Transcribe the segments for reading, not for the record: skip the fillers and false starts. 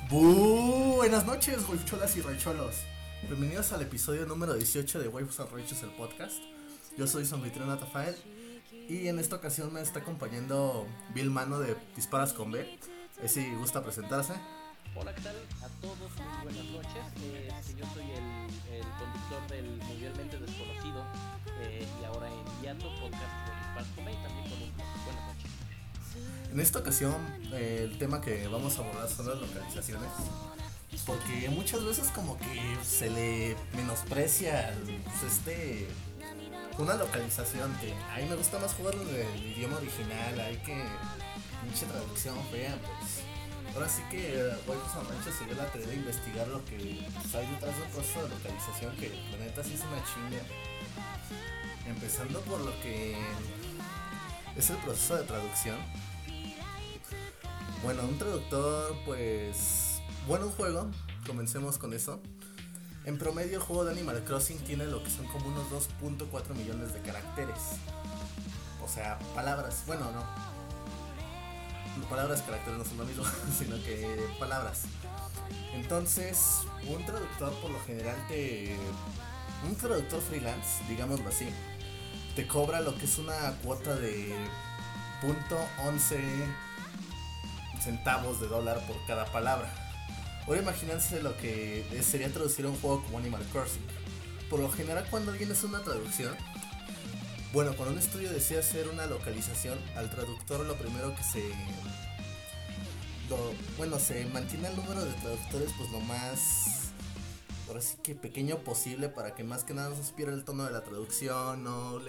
Buenas noches, waifucholas y raicholos. Bienvenidos al episodio número 18 de Waifus and Raichos, el podcast. Yo soy su anfitrión Atafael y en esta ocasión me está acompañando Bill Mano de Disparas con B. Si gusta presentarse. Hola, ¿qué tal a todos? Muy buenas noches. Yo soy el conductor del Mundialmente Desconocido y ahora en Hiato, podcast de Disparas con B y también con un buenas noches. En esta ocasión el tema que vamos a abordar son las localizaciones, porque muchas veces como que se le menosprecia una localización que a mí me gusta más jugar en el idioma original, hay que pinche traducción fea, pues ahora sí que Waifus and Raichos se dio la tarea de investigar lo que hay detrás del proceso de localización, que la neta sí es una chinga, empezando por lo que es el proceso de traducción. Bueno, un traductor, pues... Bueno, un juego, comencemos con eso. En promedio, el juego de Animal Crossing tiene lo que son como unos 2.4 millones de caracteres. O sea, palabras, bueno, no. Palabras, caracteres no son lo mismo, sino que palabras. Entonces, un traductor por lo general un traductor freelance, digámoslo así, te cobra lo que es una cuota de .11 centavos de dólar por cada palabra. Ahora imagínense lo que sería traducir un juego como Animal Crossing. Por lo general, cuando alguien hace una traducción, bueno, cuando un estudio decide hacer una localización, al traductor lo primero que se mantiene el número de traductores pues lo más, ahora sí que pequeño posible, para que más que nada no se pierda el tono de la traducción,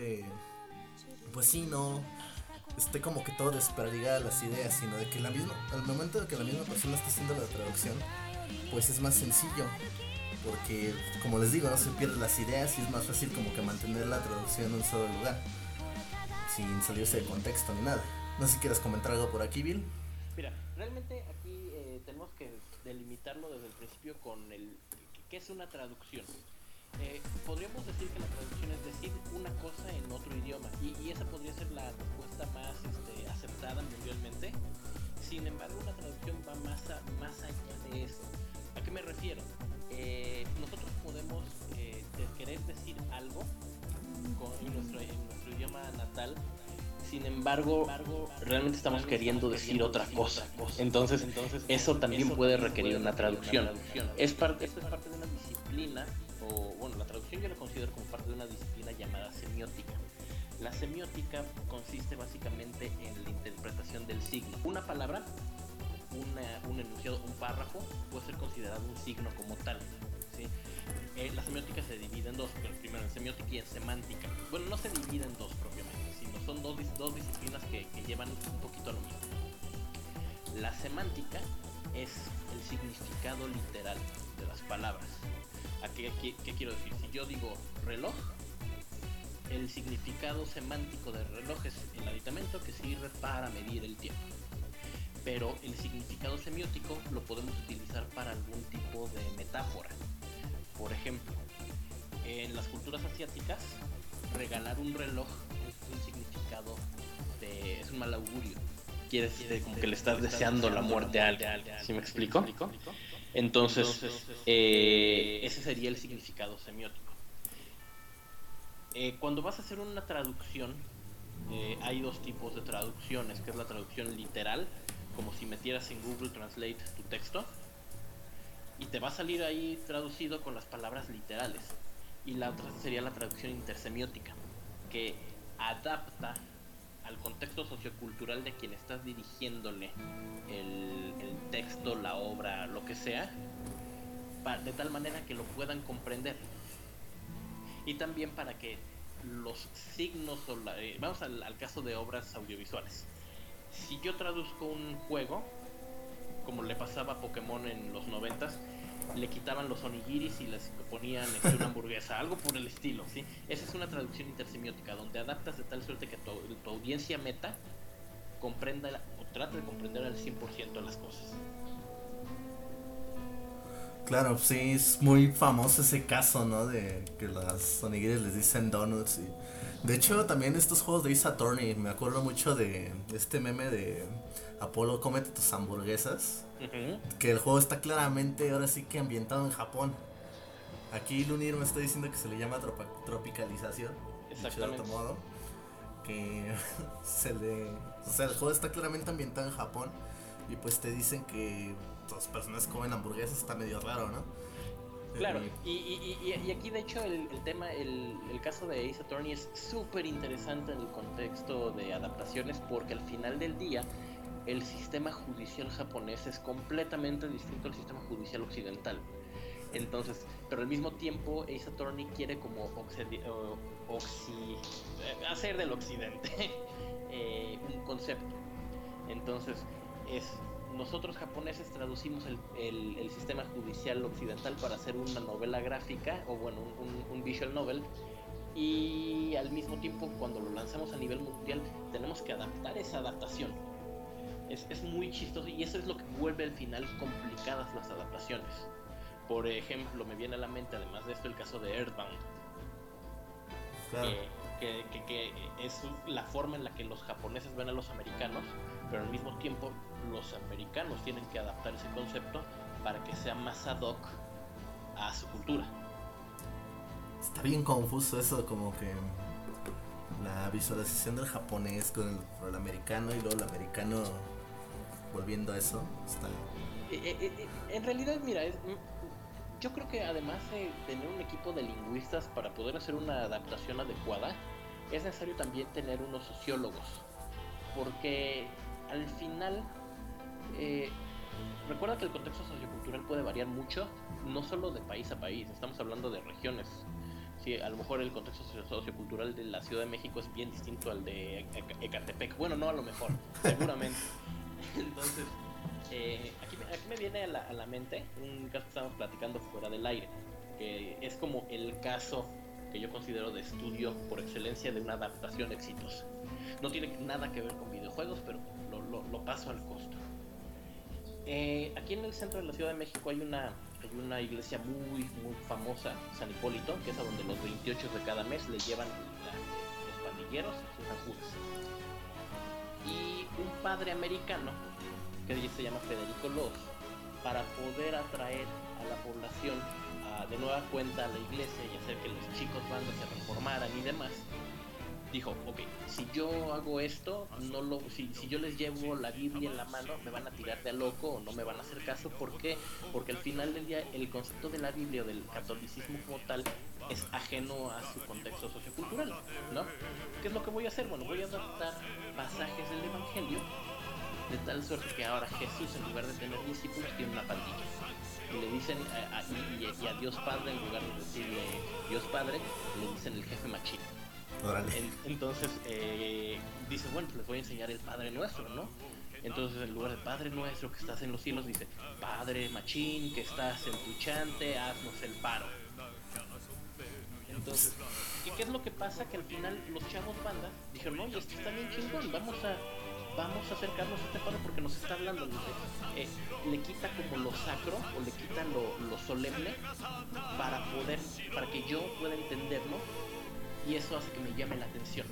no esté como que todo desperdigada las ideas, sino de que al momento de que la misma persona esté haciendo la traducción, pues es más sencillo, porque como les digo, no se pierden las ideas y es más fácil como que mantener la traducción en un solo lugar, sin salirse de contexto ni nada. No sé si quieres comentar algo por aquí, Bill. Mira, realmente aquí tenemos que delimitarlo desde el principio con ¿qué es una traducción? Podríamos decir que la traducción es decir una cosa en otro idioma y esa podría ser la respuesta más aceptada mundialmente. Sin embargo, una traducción va más allá de eso. ¿A qué me refiero? Nosotros podemos querer decir algo en nuestro idioma natal. Sin embargo, realmente estamos queriendo decir otra cosa. Entonces eso también puede requerir una traducción. Esto es parte de una disciplina, o bueno, la traducción yo lo considero como parte de una disciplina llamada semiótica. La semiótica consiste básicamente en la interpretación del signo. Una palabra, un enunciado, un párrafo, puede ser considerado un signo como tal, ¿sí? La semiótica se divide en dos, pero primero en semiótica y en semántica. Bueno, no se divide en dos propiamente, sino son dos disciplinas que llevan un poquito a lo mismo. La semántica es el significado literal de las palabras. ¿Qué quiero decir? Si yo digo reloj, el significado semántico de reloj es el aditamento que sirve para medir el tiempo. Pero el significado semiótico lo podemos utilizar para algún tipo de metáfora. Por ejemplo, en las culturas asiáticas, regalar un reloj es un significado es un mal augurio. Quiere decir como que le estás deseando la muerte a alguien. ¿Sí me explico? Entonces, ese sería el significado semiótico. Cuando vas a hacer una traducción, hay dos tipos de traducciones, que es la traducción literal, como si metieras en Google Translate tu texto y te va a salir ahí traducido con las palabras literales. Y la otra sería la traducción intersemiótica, que adapta al contexto sociocultural de quien estás dirigiéndole el texto, la obra, lo que sea, de tal manera que lo puedan comprender. Y también para que los signos, vamos al caso de obras audiovisuales. Si yo traduzco un juego, como le pasaba a Pokémon en los 90s, le quitaban los onigiris y les ponían una hamburguesa, algo por el estilo, ¿sí? Esa es una traducción intersemiótica, donde adaptas de tal suerte que tu audiencia meta comprenda o trate de comprender al 100% las cosas. Claro, sí, es muy famoso ese caso, ¿no? De que las onigiris les dicen donuts. De hecho, también estos juegos de Ace Attorney, me acuerdo mucho de este meme de Apolo, cómete tus hamburguesas. Ujú. Que el juego está claramente, ahora sí que ambientado en Japón. Aquí Lunir me está diciendo que se le llama tropicalización, dicho de otro Exactamente. modo. Que se le. O sea, el juego está claramente ambientado en Japón. Y pues te dicen que las personas comen hamburguesas, está medio raro, ¿no? Claro, Eh, y aquí de hecho el tema, el caso de Ace Attorney es súper interesante en el contexto de adaptaciones porque al final del día el sistema judicial japonés es completamente distinto al sistema judicial occidental. Entonces, pero al mismo tiempo Ace Attorney quiere como hacer del occidente un concepto. Entonces, es nosotros japoneses traducimos el sistema judicial occidental para hacer una novela gráfica o bueno, un visual novel y al mismo tiempo cuando lo lanzamos a nivel mundial tenemos que adaptar esa adaptación. Es muy chistoso y eso es lo que vuelve al final complicadas las adaptaciones. Por ejemplo, me viene a la mente además de esto el caso de Earthbound, claro. que es la forma en la que los japoneses ven a los americanos, pero al mismo tiempo los americanos tienen que adaptar ese concepto para que sea más ad hoc a su cultura. Está bien confuso eso, como que la visualización del japonés con el americano y luego el americano volviendo a eso. Está. En realidad, mira, yo creo que además de tener un equipo de lingüistas para poder hacer una adaptación adecuada, es necesario también tener unos sociólogos, porque al final eh, recuerda que el contexto sociocultural puede variar mucho, no solo de país a país, estamos hablando de regiones. Sí, a lo mejor el contexto sociocultural de la Ciudad de México es bien distinto al de Ecatepec. Bueno, no a lo mejor, seguramente. Entonces, aquí me viene a la mente un caso que estábamos platicando fuera del aire, que es como el caso que yo considero de estudio por excelencia de una adaptación exitosa. No tiene nada que ver con videojuegos, pero lo paso al costo. Aquí en el centro de la Ciudad de México hay una iglesia muy famosa, San Hipólito, que es a donde los 28 de cada mes le llevan los pandilleros sus Judas. Y un padre americano, que se llama Federico Loos, para poder atraer a la población de nueva cuenta a la iglesia y hacer que los chicos bandas se reformaran y demás, dijo, ok, si yo hago esto, si yo les llevo la Biblia en la mano, me van a tirar de a loco o no me van a hacer caso. ¿Por qué? Porque al final del día el concepto de la Biblia o del catolicismo como tal es ajeno a su contexto sociocultural, ¿no? ¿Qué es lo que voy a hacer? Bueno, voy a adaptar pasajes del Evangelio de tal suerte que ahora Jesús, en lugar de tener discípulos, tiene una pandilla. Y le dicen y a Dios Padre, en lugar de decirle Dios Padre, le dicen el jefe machín. Órale. Entonces dice, bueno, pues les voy a enseñar el Padre Nuestro, ¿no? Entonces en lugar de Padre Nuestro que estás en los cielos, dice Padre Machín que estás en tu chante, haznos el paro. Entonces, ¿y qué es lo que pasa? Que al final los chavos bandas dijeron, no, y esto está bien chingón, vamos a acercarnos a este paro porque nos está hablando, dice, le quita como lo sacro o le quita lo solemne para que yo pueda entenderlo y eso hace que me llame la atención.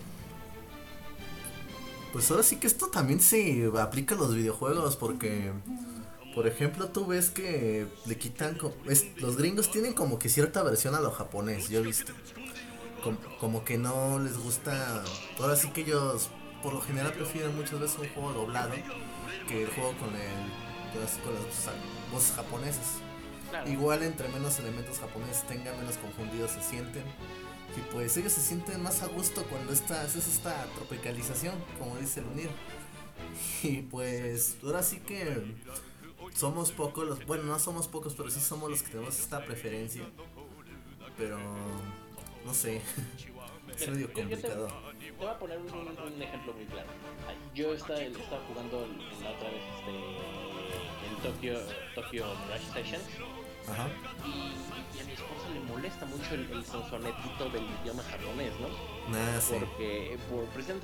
Pues ahora sí que esto también se aplica a los videojuegos porque, por ejemplo, tú ves que le quitan, los gringos tienen como que cierta versión a lo japonés, yo he visto. Como que no les gusta, ahora sí que ellos por lo general prefieren muchas veces un juego doblado que el juego con las voces japonesas. Claro, Igual entre menos elementos japoneses tengan, menos confundidos se sienten. Y pues ellos se sienten más a gusto cuando haces esta tropicalización, como dice el Unir. Y pues ahora sí que somos pocos los, bueno, no somos pocos, pero sí somos los que tenemos esta preferencia. Pero no sé, es mira, medio yo te complicado. voy a poner un ejemplo muy claro. Yo estaba jugando la otra vez el Tokyo Mirage Sessions Ajá. Y a mi esposa le molesta mucho el sonsonetito del idioma japonés, ¿no? Sí. Porque precisamente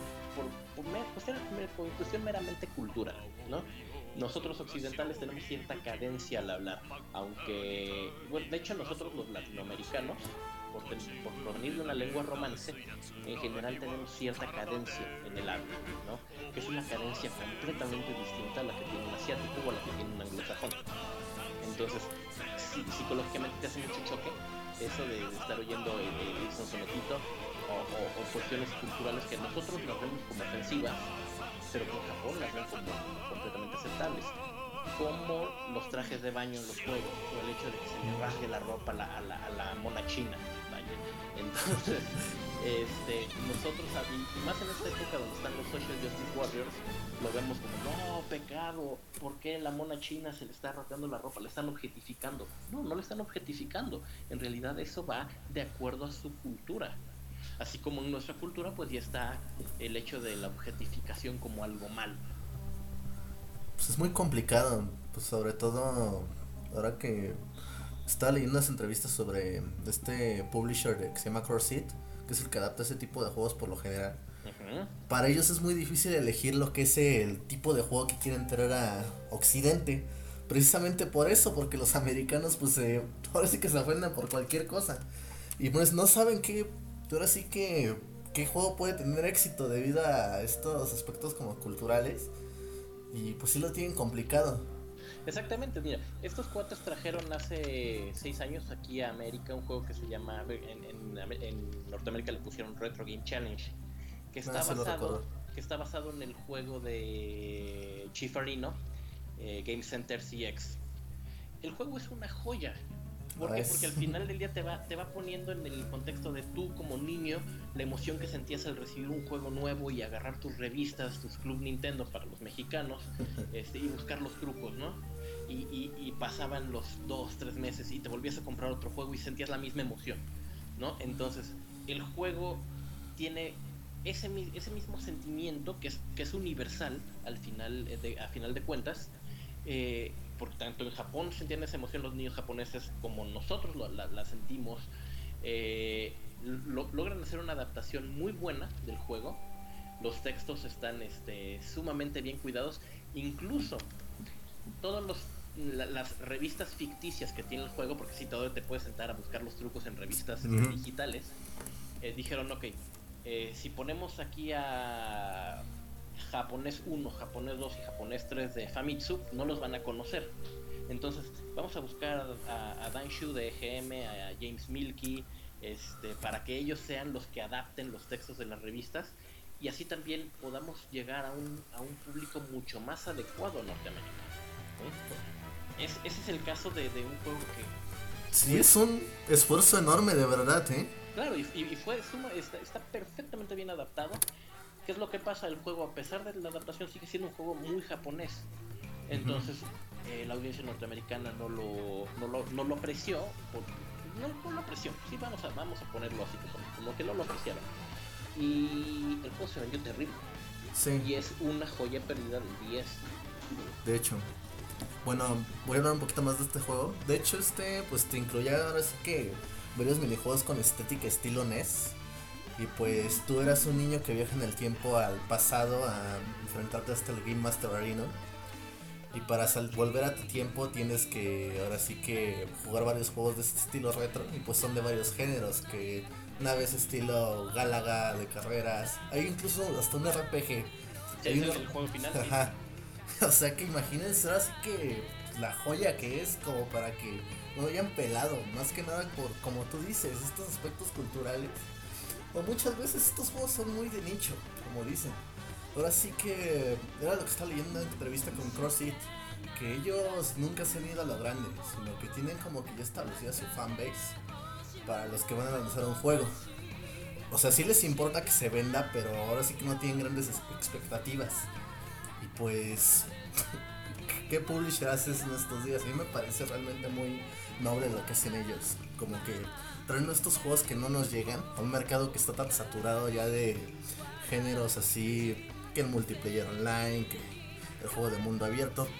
por cuestión meramente cultural, ¿no? Nosotros occidentales tenemos cierta cadencia al hablar, aunque, bueno, de hecho nosotros los latinoamericanos, por venir de una lengua romance, en general tenemos cierta cadencia en el habla, ¿no? Que es una cadencia completamente distinta a la que tiene un asiático o a la que tiene un anglosajón. Entonces, psicológicamente te hace mucho choque eso de estar oyendo el sonsonetito o cuestiones culturales que nosotros las vemos como ofensivas, pero que en Japón las ven como completamente aceptables. Como los trajes de baño en los juegos, o el hecho de que se le rasgue la ropa a la mona china. ¿Vale? Entonces, nosotros, y más en esta época donde están los Social Justice Warriors, lo vemos como, no, pecado, ¿por qué la mona china se le está rasgando la ropa? Le están objetificando. No, no le están objetificando. En realidad eso va de acuerdo a su cultura. Así como en nuestra cultura pues ya está el hecho de la objetificación como algo malo. Pues es muy complicado, pues sobre todo ahora que estaba leyendo unas entrevistas sobre este publisher que se llama CrossFit, que es el que adapta ese tipo de juegos por lo general. Uh-huh. Para ellos es muy difícil elegir lo que es el tipo de juego que quieren traer a Occidente. Precisamente por eso, porque los americanos pues ahora sí que se ofenden por cualquier cosa. Y pues no saben ahora sí que qué juego puede tener éxito debido a estos aspectos como culturales. Y pues sí lo tienen complicado. Exactamente, mira, estos cuates trajeron hace 6 años aquí a América un juego que se llama, en Norteamérica le pusieron Retro Game Challenge, que está, que está basado en el juego de Chifarino, Game Center CX. El juego es una joya. ¿Por qué? Porque al final del día te va poniendo en el contexto de tú como niño la emoción que sentías al recibir un juego nuevo y agarrar tus revistas, tus Club Nintendo para los mexicanos, y buscar los trucos, ¿no? Y pasaban los 2-3 meses y te volvías a comprar otro juego y sentías la misma emoción, ¿no? Entonces, el juego tiene ese mismo sentimiento que es universal al final de cuentas. Porque tanto en Japón sentían esa emoción los niños japoneses como nosotros la sentimos. Logran hacer una adaptación muy buena del juego. Los textos están sumamente bien cuidados. Incluso todas las revistas ficticias que tiene el juego, porque si todo te puedes sentar a buscar los trucos en revistas digitales, dijeron, ok, si ponemos aquí a japonés 1, japonés 2 y japonés 3 de Famitsu, no los van a conocer. Entonces vamos a buscar a Danshu de EGM, a James Milky, para que ellos sean los que adapten los textos de las revistas y así también podamos llegar a un público mucho más adecuado a Norteamérica. Ese es el caso de un juego que... Sí, es un esfuerzo enorme, de verdad, Claro, y está perfectamente bien adaptado. ¿Qué es lo que pasa? El juego, a pesar de la adaptación, sigue siendo un juego muy japonés. Entonces, la audiencia norteamericana no lo apreció. No lo apreció. Sí, vamos a ponerlo así, como que no lo apreciaron. Y el juego se vendió terrible. Sí. Y es una joya perdida del 10. De hecho. Bueno, voy a hablar un poquito más de este juego. De hecho, pues te incluye ahora sí que varios minijuegos con estética estilo NES. Y pues tú eras un niño que viaja en el tiempo al pasado a enfrentarte hasta el Game Master Arena. Y para volver a tu tiempo tienes que ahora sí que jugar varios juegos de este estilo retro. Y pues son de varios géneros, que naves estilo Galaga de carreras. Hay incluso hasta un RPG. Sí, es el juego final. Ajá. O sea que imagínense ahora sí que la joya que es como para que no lo hayan pelado. Más que nada por, como tú dices, estos aspectos culturales. O muchas veces estos juegos son muy de nicho, como dicen. Ahora sí que era lo que estaba leyendo en una entrevista con CrossFit, que ellos nunca se han ido a lo grande, sino que tienen como que ya establecida su fanbase para los que van a lanzar un juego. O sea, sí les importa que se venda, pero ahora sí que no tienen grandes expectativas. Y pues, ¿qué publisher haces en estos días? A mí me parece realmente muy noble lo que hacen ellos. Como que traen estos juegos que no nos llegan a un mercado que está tan saturado ya de géneros así, que el multiplayer online, que el juego de mundo abierto.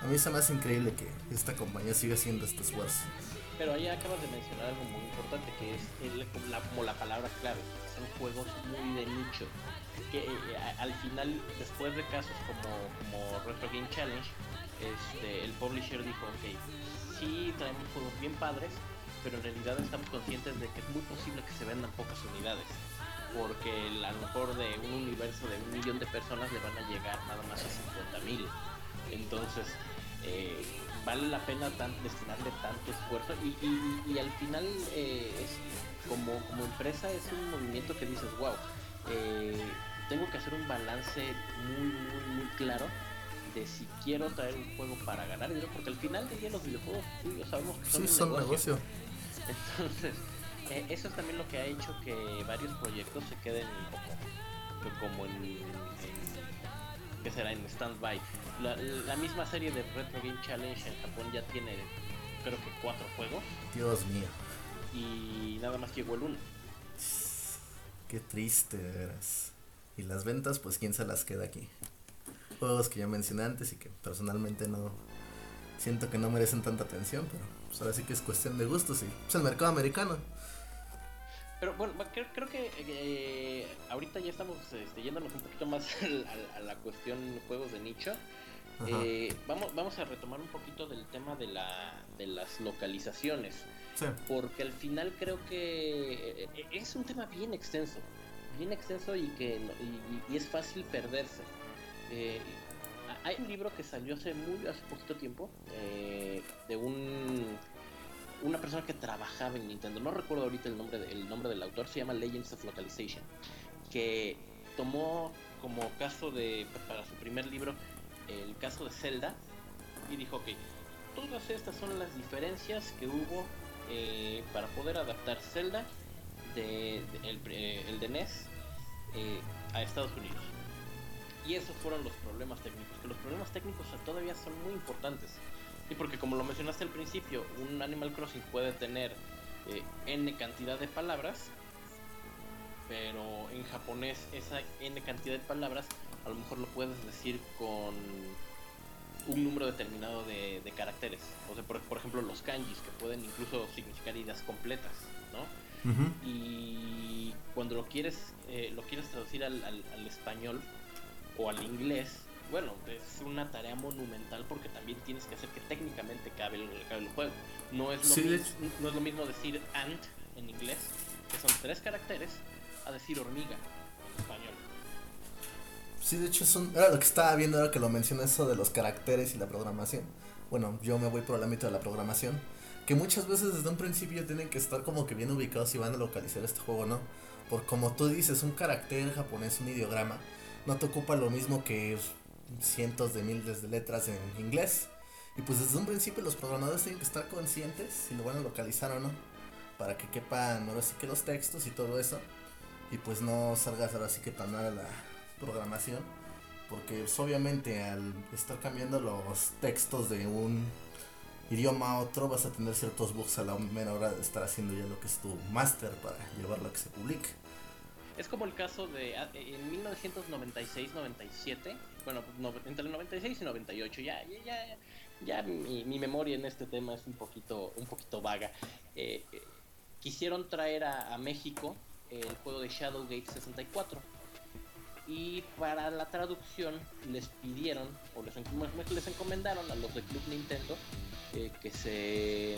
A mí se me hace increíble que esta compañía siga haciendo este esfuerzo. Pero ahí acabas de mencionar algo muy importante que es como la palabra clave. Son juegos muy de nicho. Que al final, después de casos como Retro Game Challenge, el publisher dijo, ok, sí traemos juegos bien padres, pero en realidad estamos conscientes de que es muy posible que se vendan pocas unidades. Porque a lo mejor de un universo de 1 millón de personas le van a llegar nada más a 50,000. Entonces, vale la pena destinarle tanto esfuerzo y al final como empresa es un movimiento que dices, wow, tengo que hacer un balance muy claro de si quiero traer un juego para ganar dinero, porque al final del día los videojuegos, tú y yo sabemos que son un negocio. Entonces, eso es también lo que ha hecho que varios proyectos se queden como ¿qué será? En stand-by. La misma serie de Retro Game Challenge en Japón ya tiene, creo que 4 juegos. Dios mío. Y nada más llegó el 1. Qué triste, de veras. Y las ventas, pues quién se las queda aquí. Juegos que ya mencioné antes y que personalmente no siento que no merecen tanta atención, pero pues ahora sí que es cuestión de gustos y pues el mercado americano. Pero bueno, creo que ahorita ya estamos yéndonos un poquito más a la cuestión juegos de nicho. Vamos a retomar un poquito del tema de las localizaciones. Sí. Porque al final creo que es un tema bien extenso y es fácil perderse. Hay un libro que salió hace poquito tiempo de una persona que trabajaba en Nintendo, no recuerdo ahorita el nombre del autor, se llama Legends of Localization, que tomó como caso para su primer libro el caso de Zelda y dijo, ok, todas estas son las diferencias que hubo para poder adaptar Zelda el de NES a Estados Unidos. Y esos fueron los problemas técnicos, que los problemas técnicos todavía son muy importantes. Y porque como lo mencionaste al principio, un Animal Crossing puede tener N cantidad de palabras, pero en japonés esa N cantidad de palabras a lo mejor lo puedes decir con un número determinado de caracteres. O sea, por ejemplo los kanjis, que pueden incluso significar ideas completas, ¿no? Uh-huh. Y cuando lo quieres traducir al español o al inglés, bueno, es una tarea monumental porque también tienes que hacer que técnicamente cabe el juego. No es lo mismo decir ant en inglés, que son 3 caracteres, a decir hormiga en español. Sí, de hecho era lo que estaba viendo ahora que lo mencioné, eso de los caracteres y la programación. Bueno, yo me voy por el ámbito de la programación, que muchas veces desde un principio tienen que estar como que bien ubicados si van a localizar este juego, ¿no? Por como tú dices, un carácter en japonés, un ideograma, no te ocupa lo mismo que cientos de miles de letras en inglés. Y pues desde un principio los programadores tienen que estar conscientes si lo van a localizar o no, para que quepan ahora sí que los textos y todo eso. Y pues no salgas ahora sí que tan mal a la programación, porque pues, obviamente al estar cambiando los textos de un idioma a otro vas a tener ciertos bugs a la mera hora de estar haciendo ya lo que es tu máster para llevarlo a que se publique. Es como el caso de en 1996-97, bueno, entre el 96 y 98, ya mi memoria en este tema es un poquito vaga. Quisieron traer a México el juego de Shadowgate 64 y para la traducción les pidieron o les encomendaron a los de Club Nintendo que se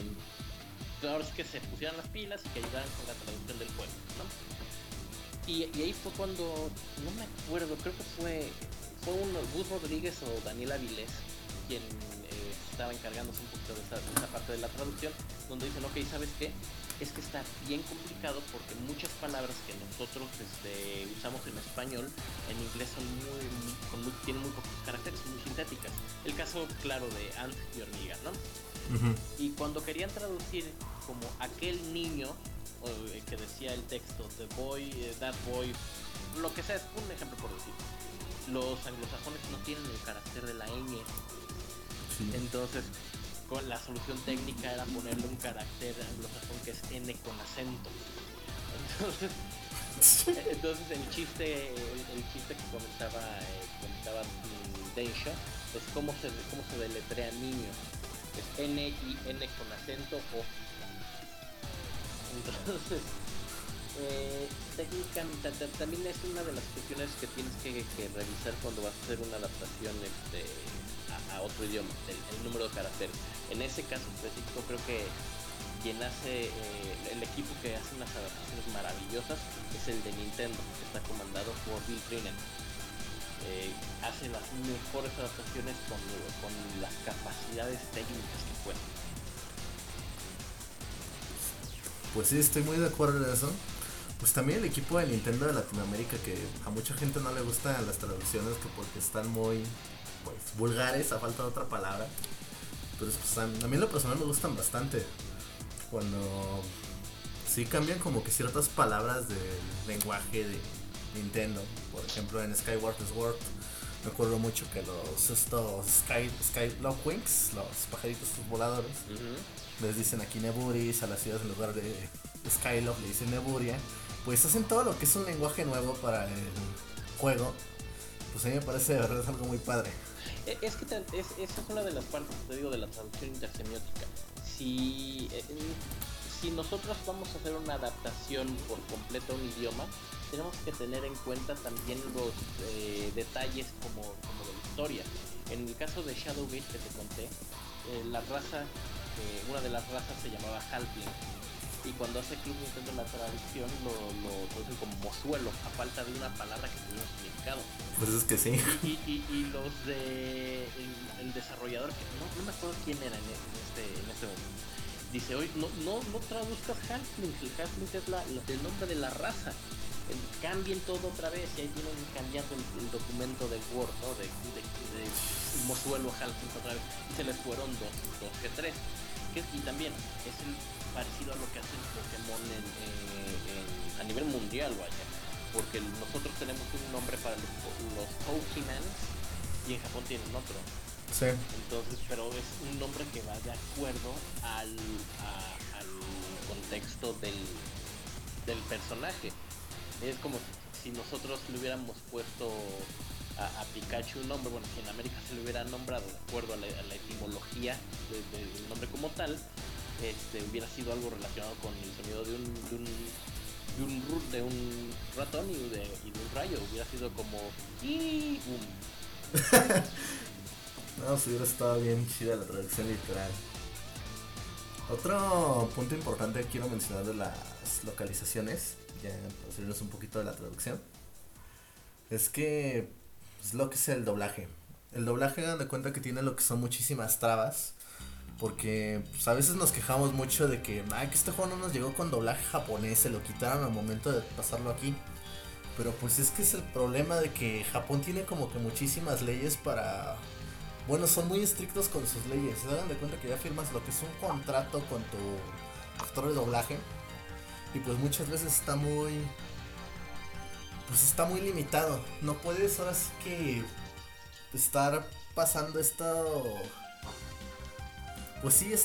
pusieran las pilas y que ayudaran con la traducción del juego, ¿no? Y ahí fue cuando, no me acuerdo, creo que fue Gus Rodríguez o Daniel Avilés quien estaba encargándose un poquito de esa parte de la traducción, donde dicen, ok, ¿sabes qué? Es que está bien complicado porque muchas palabras que nosotros usamos en español, en inglés tienen muy pocos caracteres, son muy sintéticas. El caso, claro, de ant y hormiga, ¿no? Uh-huh. Y cuando querían traducir como aquel niño, que decía el texto, the boy, that boy, lo que sea, es un ejemplo por decir. Los anglosajones no tienen el carácter de la ñ. Sí. Entonces, la solución técnica era ponerle un carácter anglosajón que es N con acento. Entonces el chiste que comentaba Densha es cómo se deletrea niño. Es N-I-N con acento O. Entonces, también es una de las cuestiones que tienes que revisar cuando vas a hacer una adaptación a otro idioma, el número de caracteres. En ese caso específico creo que quien hace, el equipo que hace unas adaptaciones maravillosas es el de Nintendo, que está comandado por Bill Trinen. Hace las mejores adaptaciones con las capacidades técnicas que puede. Pues sí, estoy muy de acuerdo en eso. Pues también el equipo de Nintendo de Latinoamérica, que a mucha gente no le gustan las traducciones que porque están muy pues vulgares, a falta de otra palabra. Pero pues, a mí en lo personal me gustan bastante. Cuando sí cambian como que ciertas palabras del lenguaje de Nintendo. Por ejemplo en Skyward Sword me acuerdo mucho que estos Skylockwings, los pajaritos voladores, les dicen aquí Neburis, a las ciudades en lugar de Skylock le dicen Neburia. Pues hacen todo lo que es un lenguaje nuevo para el juego. Pues a mí me parece de verdad es algo muy padre. Es que esa es una de las partes, te digo, de la traducción intersemiótica. Si nosotros vamos a hacer una adaptación por completo a un idioma, tenemos que tener en cuenta también los detalles como de la historia. En el caso de Shadow Gate que te conté, la raza, una de las razas se llamaba Halfling. Y cuando hace Club Nintendo la traducción lo traducen como mozuelo, a falta de una palabra que tuviera un significado. Pues es que sí. Y los de el desarrollador, que no me acuerdo quién era en este momento, dice, oye, no traduzcas Halfling, el Halfling es el nombre de la raza. Cambien todo otra vez, y ahí tienen cambiando el documento de Word, ¿no? de mozuelo Halfling otra vez, y se les fueron dos que tres. Y también es parecido a lo que hacen Pokémon a nivel mundial, vaya, porque nosotros tenemos un nombre para los Pokémon y en Japón tienen otro. Sí. Entonces, pero es un nombre que va de acuerdo al contexto del personaje. Es como si nosotros le hubiéramos puesto a Pikachu un nombre, bueno, si en América se le hubiera nombrado de acuerdo a la etimología del nombre como tal, hubiera sido algo relacionado con el sonido de un ratón y de un rayo, hubiera sido como No, si hubiera estado bien chida la traducción literal. Otro punto importante que quiero mencionar de las localizaciones, ya para salirnos un poquito de la traducción, es que es lo que es el doblaje. El doblaje, dan de cuenta que tiene lo que son muchísimas trabas, porque pues, a veces nos quejamos mucho de que este juego no nos llegó con doblaje japonés, se lo quitaron al momento de pasarlo aquí. Pero pues es que es el problema de que Japón tiene como que muchísimas leyes para... Bueno, son muy estrictos con sus leyes. Se dan de cuenta que ya firmas lo que es un contrato con tu actor de doblaje, y pues muchas veces está muy limitado. No puedes ahora sí que estar pasando esto, pues sí,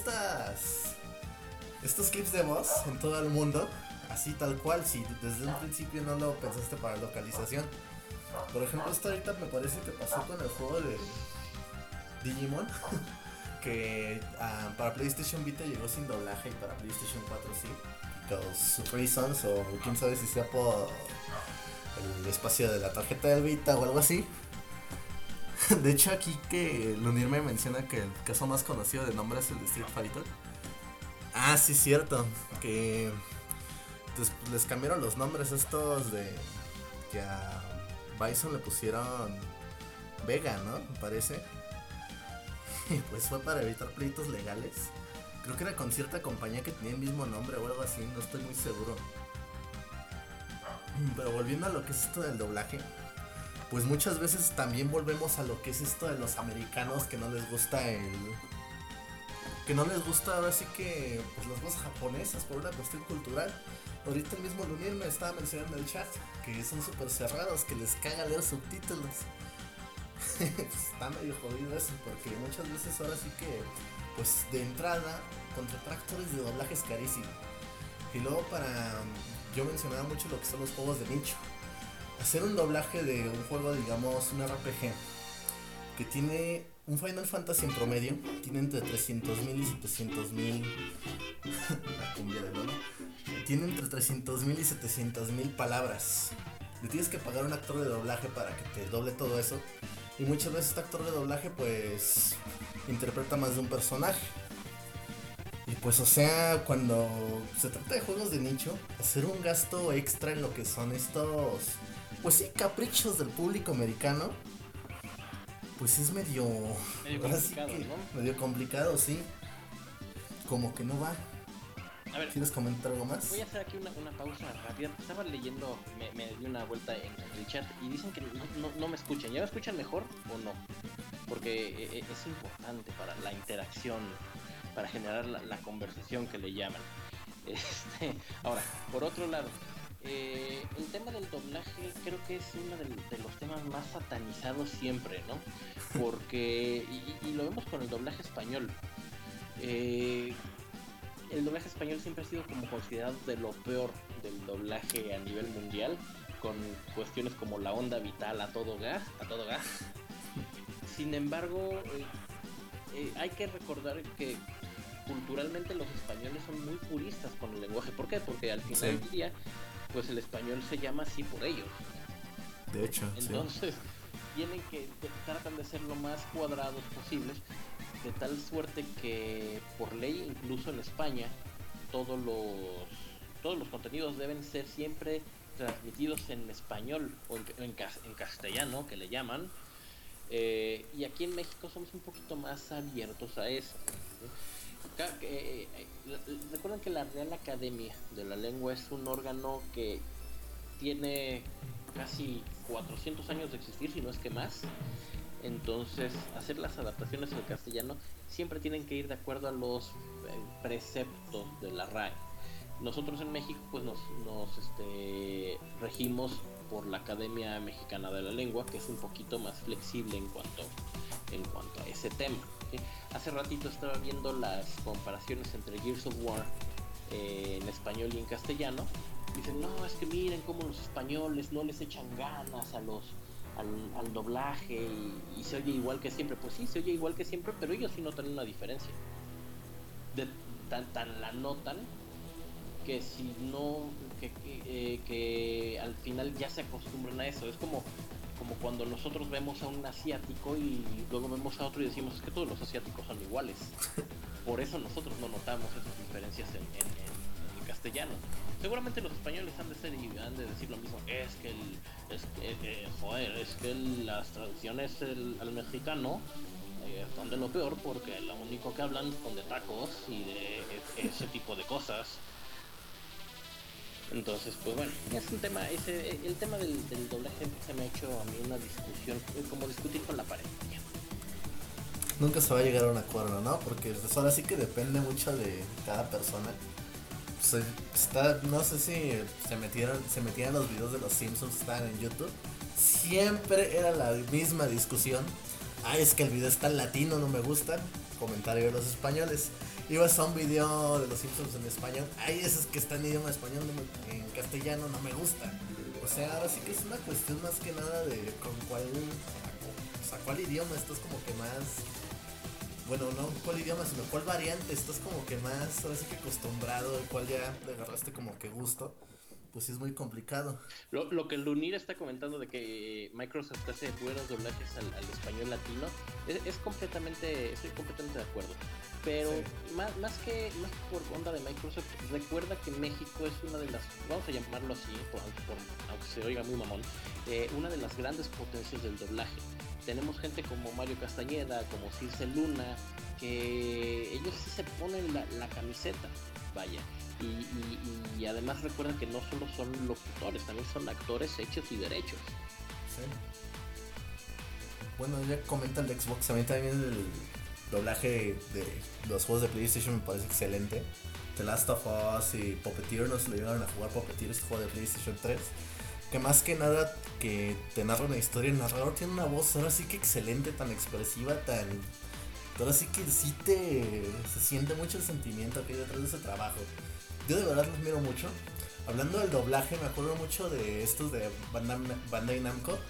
estos clips de voz en todo el mundo, así tal cual, si desde un principio no lo pensaste para localización. Por ejemplo, esto ahorita me parece que pasó con el juego de Digimon, que para PlayStation Vita llegó sin doblaje y para PlayStation 4 sí, because reasons, o quién sabe si sea por el espacio de la tarjeta del Vita o algo así. De hecho, aquí que Lunir me menciona que el caso más conocido de nombre es el de Street Fighter. Ah, sí, cierto, que les cambiaron los nombres estos de que a Bison le pusieron Vega, ¿no? Me parece. Y pues fue para evitar pleitos legales. Creo que era con cierta compañía que tenía el mismo nombre o algo así, no estoy muy seguro. Pero volviendo a lo que es esto del doblaje, pues muchas veces también volvemos a lo que es esto de los americanos, que no les gusta ahora sí que pues las voces japonesas por una cuestión cultural. Ahorita el mismo Lunir me estaba mencionando en el chat que son súper cerrados, que les caga leer subtítulos. Está medio jodido eso, porque muchas veces ahora sí que pues de entrada contratar actores de doblaje es carísimo. Y luego yo mencionaba mucho lo que son los juegos de nicho. Hacer un doblaje de un juego, digamos un RPG, que tiene un Final Fantasy en promedio tiene entre 300,000 y 700,000. La cumbia de Lolo. Tiene entre 300,000 y 700,000 palabras. Le tienes que pagar a un actor de doblaje para que te doble todo eso. Y muchas veces este actor de doblaje pues interpreta más de un personaje. Y pues o sea, cuando se trata de juegos de nicho, hacer un gasto extra en lo que son estos, pues sí, caprichos del público americano, pues es medio complicado, sí ¿no? medio complicado, sí. Como que no va. A ver, ¿Quieres comentar algo más? voy a hacer aquí una pausa rápida. Estaba leyendo, me di una vuelta en el chat y dicen que no me escuchan. ¿Ya me escuchan mejor o no? Porque es importante para la interacción, para generar la conversación que le llaman. Ahora, por otro lado, el tema del doblaje creo que es uno de los temas más satanizados siempre, ¿no? Porque, y lo vemos con el doblaje español. El doblaje español siempre ha sido como considerado de lo peor del doblaje a nivel mundial, con cuestiones como la onda vital a todo gas. Sin embargo, hay que recordar que culturalmente los españoles son muy puristas con el lenguaje. ¿Por qué? Porque al final del día, pues el español se llama así por ellos. De hecho, entonces tratan de ser lo más cuadrados posibles, de tal suerte que por ley, incluso en España, todos los contenidos deben ser siempre transmitidos en español o en castellano, que le llaman. Y aquí en México somos un poquito más abiertos a eso. Recuerden que la Real Academia de la Lengua es un órgano que tiene casi 400 años de existir, si no es que más. Entonces, hacer las adaptaciones al castellano siempre tienen que ir de acuerdo a los preceptos de la RAE. Nosotros en México pues nos regimos por la Academia Mexicana de la Lengua, que es un poquito más flexible en cuanto a ese tema, ¿sí? Hace ratito estaba viendo las comparaciones entre Gears of War en español y en castellano. Dicen, no, es que miren cómo los españoles no les echan ganas al doblaje y se oye igual que siempre. Pues sí, se oye igual que siempre, pero ellos sí notan una diferencia. Tan la notan que si no, que al final ya se acostumbran a eso. Es como cuando nosotros vemos a un asiático y luego vemos a otro y decimos, es que todos los asiáticos son iguales. Por eso nosotros no notamos esas diferencias en el castellano. Seguramente los españoles han de decir lo mismo. Es que las traducciones al mexicano son de lo peor, porque lo único que hablan son de tacos y de ese tipo de cosas. Entonces, pues bueno, es un tema, el tema del doblaje se me ha hecho a mí una discusión, como discutir con la pared. Nunca se va a llegar a un acuerdo, ¿no? Porque pues, ahora sí que depende mucho de cada persona. Pues, no sé si se metían los videos de los Simpsons que estaban en YouTube. Siempre era la misma discusión. Es que el video está en latino, no me gusta. Comentario de los españoles. Ibas a un video de los Simpsons en español. Esos que están en idioma español, en castellano, no me gusta. O sea, ahora sí que es una cuestión más que nada de cuál idioma estás como que más. Bueno, no cuál idioma, sino cuál variante estás como que más, ahora sí que acostumbrado, el cual ya le agarraste como que gusto. Pues sí es muy complicado. Lo que Lunir está comentando de que Microsoft hace buenos doblajes al español latino, estoy completamente de acuerdo. Pero sí, más por onda de Microsoft, recuerda que México es una de las, vamos a llamarlo así, aunque se oiga muy mamón, una de las grandes potencias del doblaje. Tenemos gente como Mario Castañeda, como Circe Luna, que ellos sí se ponen la camiseta, vaya. Y además recuerda que no solo son locutores, también son actores hechos y derechos. Sí. Bueno, ya comenta el de Xbox, a mí también el doblaje de los juegos de PlayStation me parece excelente. The Last of Us y Puppeteer, no se lo llegaron a jugar. Puppeteer es el juego de PlayStation 3. Que más que nada que te narra una historia, el narrador tiene una voz ahora sí que excelente, tan expresiva, ahora sí que sí se siente mucho el sentimiento que hay detrás de ese trabajo. Yo de verdad los miro mucho. Hablando del doblaje, me acuerdo mucho de estos de Bandai Namco,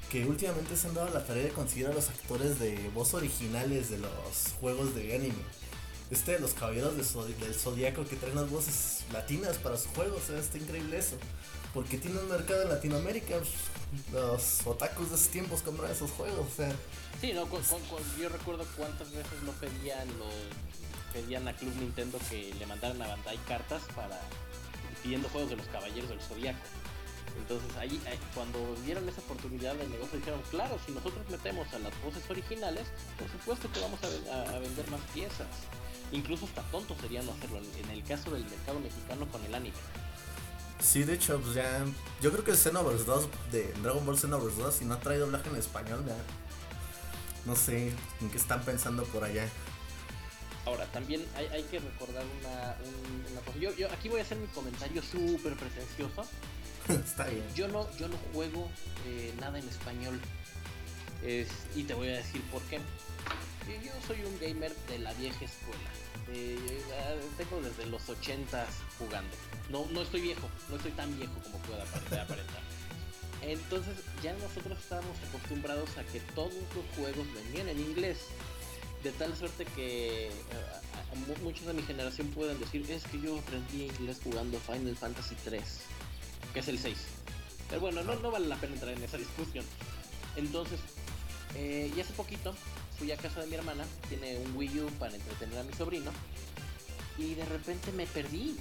que últimamente se han dado la tarea de conseguir a los actores de voz originales de los juegos de anime. De los caballeros del Zodiaco, que traen las voces latinas para sus juegos, o sea, está increíble eso. Porque tiene un mercado en Latinoamérica, los otakus de esos tiempos compran esos juegos, o sea. Sí, no, yo recuerdo cuántas veces no pedían a Club Nintendo que le mandaran a Bandai cartas pidiendo juegos de los caballeros del Zodiaco. Entonces ahí cuando vieron esa oportunidad de negocio dijeron, claro, si nosotros metemos a las voces originales, por supuesto que vamos a vender más piezas. Incluso hasta tonto sería no hacerlo en el caso del mercado mexicano con el anime. Sí, de hecho, pues ya, yo creo que el Xenoverse 2 de Dragon Ball Xenoverse 2, si no ha traído doblaje en español, ya no sé en qué están pensando por allá. Ahora, también hay que recordar una cosa. Yo aquí voy a hacer mi comentario súper pretencioso. Está bien. Yo no juego nada en español. Y te voy a decir por qué. Yo soy un gamer de la vieja escuela. Tengo desde los 80s jugando. No estoy viejo, no estoy tan viejo como pueda aparentar. Entonces ya nosotros estábamos acostumbrados a que todos los juegos venían en inglés. De tal suerte que muchos de mi generación pueden decir, es que yo aprendí inglés jugando Final Fantasy 3, que es el 6. Pero bueno, no vale la pena entrar en esa discusión. Entonces, y hace poquito fui a casa de mi hermana, tiene un Wii U para entretener a mi sobrino, y de repente me perdí